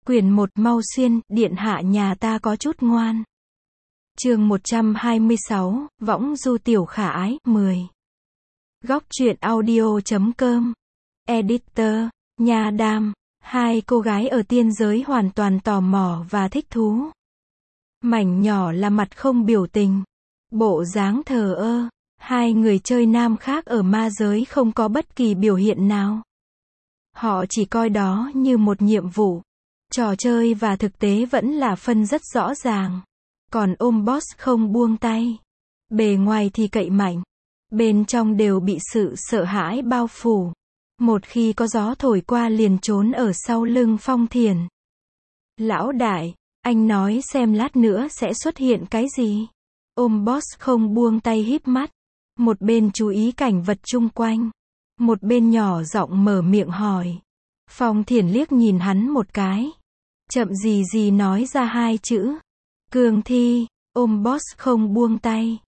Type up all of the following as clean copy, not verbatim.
Quyển 1 mau xuyên, điện hạ nhà ta có chút ngoan. Chương 126, Võng du tiểu khả ái, 10. Góc truyện audio.com. Editor, Nha Đam. Hai cô gái ở tiên giới hoàn toàn tò mò và thích thú. Mảnh nhỏ là mặt không biểu tình, bộ dáng thờ ơ. Hai người chơi nam khác ở ma giới không có bất kỳ biểu hiện nào. Họ chỉ coi đó như một nhiệm vụ. Trò chơi và thực tế vẫn là phân rất rõ ràng. Còn ôm boss không buông tay. Bề ngoài thì cậy mạnh, bên trong đều bị sự sợ hãi bao phủ. Một khi có gió thổi qua liền trốn ở sau lưng Phong Thiền. Lão đại, anh nói xem lát nữa sẽ xuất hiện cái gì? Ôm boss không buông tay híp mắt. Một bên chú ý cảnh vật chung quanh. Một bên nhỏ giọng mở miệng hỏi. Phong Thiền liếc nhìn hắn một cái. Chậm gì gì nói ra hai chữ. Cương thi. Ôm boss không buông tay.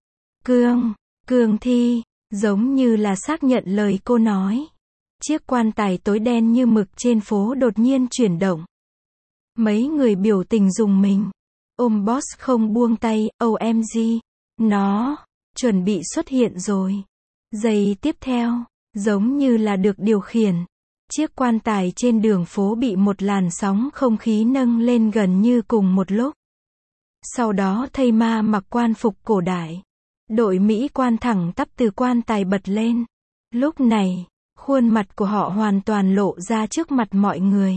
Cương thi. Giống như là xác nhận lời cô nói. Chiếc quan tài tối đen như mực trên phố đột nhiên chuyển động. Mấy người biểu tình rùng mình. Ôm boss không buông tay, OMG. Nó chuẩn bị xuất hiện rồi. Giây tiếp theo, giống như là được điều khiển. Chiếc quan tài trên đường phố bị một làn sóng không khí nâng lên gần như cùng một lúc. Sau đó thây ma mặc quan phục cổ đại. Đội Mỹ quan thẳng tắp từ quan tài bật lên. Lúc này, khuôn mặt của họ hoàn toàn lộ ra trước mặt mọi người.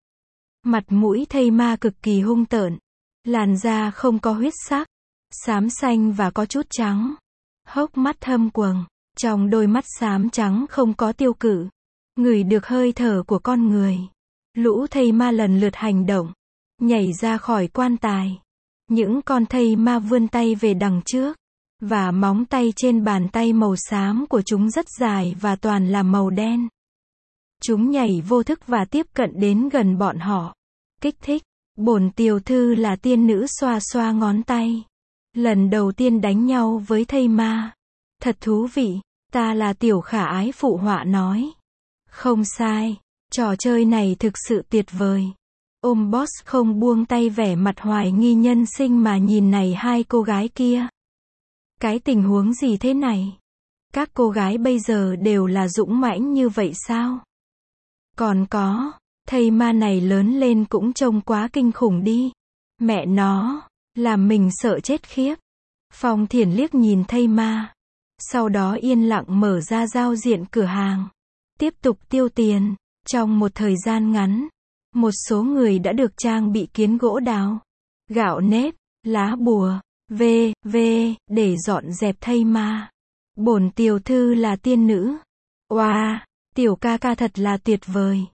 Mặt mũi thây ma cực kỳ hung tợn. Làn da không có huyết sắc, xám xanh và có chút trắng. Hốc mắt thâm quầng, trong đôi mắt xám trắng không có tiêu cự. Ngửi được hơi thở của con người. Lũ thây ma lần lượt hành động, nhảy ra khỏi quan tài. Những con thây ma vươn tay về đằng trước, và móng tay trên bàn tay màu xám của chúng rất dài và toàn là màu đen. Chúng nhảy vô thức và tiếp cận đến gần bọn họ. Kích thích. Bổn tiểu thư là tiên nữ xoa xoa ngón tay. Lần đầu tiên đánh nhau với thây ma. Thật thú vị. Ta là tiểu khả ái phụ họa nói. Không sai. Trò chơi này thực sự tuyệt vời. Ôm boss không buông tay vẻ mặt hoài nghi nhân sinh mà nhìn này hai cô gái kia. Cái tình huống gì thế này? Các cô gái bây giờ đều là dũng mãnh như vậy sao? Còn có, thây ma này lớn lên cũng trông quá kinh khủng đi. Mẹ nó, làm mình sợ chết khiếp. Phong Thiền liếc nhìn thây ma. Sau đó yên lặng mở ra giao diện cửa hàng. Tiếp tục tiêu tiền. Trong một thời gian ngắn, một số người đã được trang bị kiến gỗ đào, gạo nếp, lá bùa, để dọn dẹp thây ma. Bổn tiểu thư là tiên nữ. Wow, tiểu ca ca thật là tuyệt vời.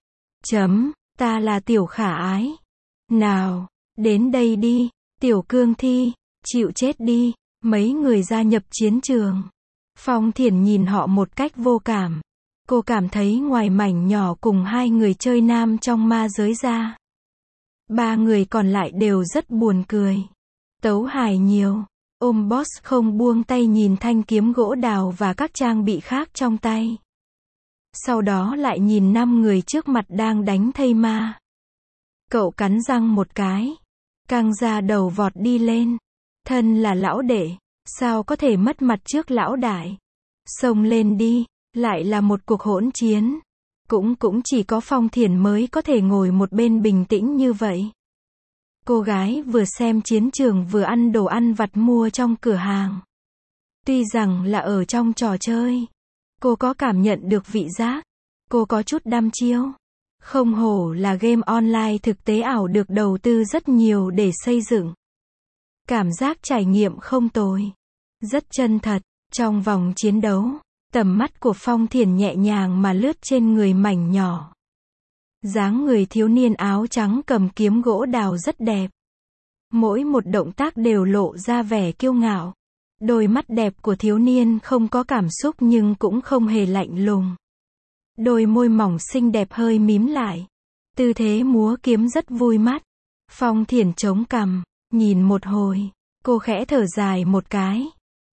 Ta là tiểu khả ái. Nào, đến đây đi, tiểu cương thi, chịu chết đi. Mấy người gia nhập chiến trường. Phong Thiền nhìn họ một cách vô cảm. Cô cảm thấy ngoài mảnh nhỏ cùng hai người chơi nam trong ma giới ra, ba người còn lại đều rất buồn cười. Tấu hài nhiều. Ôm boss không buông tay nhìn thanh kiếm gỗ đào và các trang bị khác trong tay. Sau đó lại nhìn 5 người trước mặt đang đánh thây ma. Cậu cắn răng một cái, căng ra đầu vọt đi lên. Thân là lão đệ, sao có thể mất mặt trước lão đại? Xông lên đi. Lại là một cuộc hỗn chiến. Cũng chỉ có Phong Thiền mới có thể ngồi một bên bình tĩnh như vậy. Cô gái vừa xem chiến trường vừa ăn đồ ăn vặt mua trong cửa hàng. Tuy rằng là ở trong trò chơi, cô có cảm nhận được vị giác. Cô có chút đăm chiêu. Không hổ là game online thực tế ảo được đầu tư rất nhiều để xây dựng. Cảm giác trải nghiệm không tồi. Rất chân thật. Trong vòng chiến đấu, tầm mắt của Phong Thiền nhẹ nhàng mà lướt trên người mảnh nhỏ. Dáng người thiếu niên áo trắng cầm kiếm gỗ đào rất đẹp. Mỗi một động tác đều lộ ra vẻ kiêu ngạo. Đôi mắt đẹp của thiếu niên không có cảm xúc nhưng cũng không hề lạnh lùng. Đôi môi mỏng xinh đẹp hơi mím lại. Tư thế múa kiếm rất vui mắt. Phong Thiền chống cằm, nhìn một hồi, cô khẽ thở dài một cái.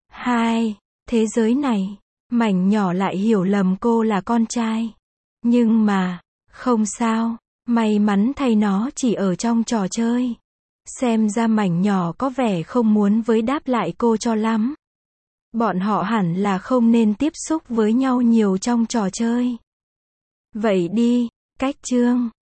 Thế giới này, mảnh nhỏ lại hiểu lầm cô là con trai. Nhưng mà, không sao, May mắn thay nó chỉ ở trong trò chơi. Xem ra mảnh nhỏ có vẻ không muốn với đáp lại cô cho lắm. Bọn họ hẳn là không nên tiếp xúc với nhau nhiều trong trò chơi. Vậy đi, cách chương.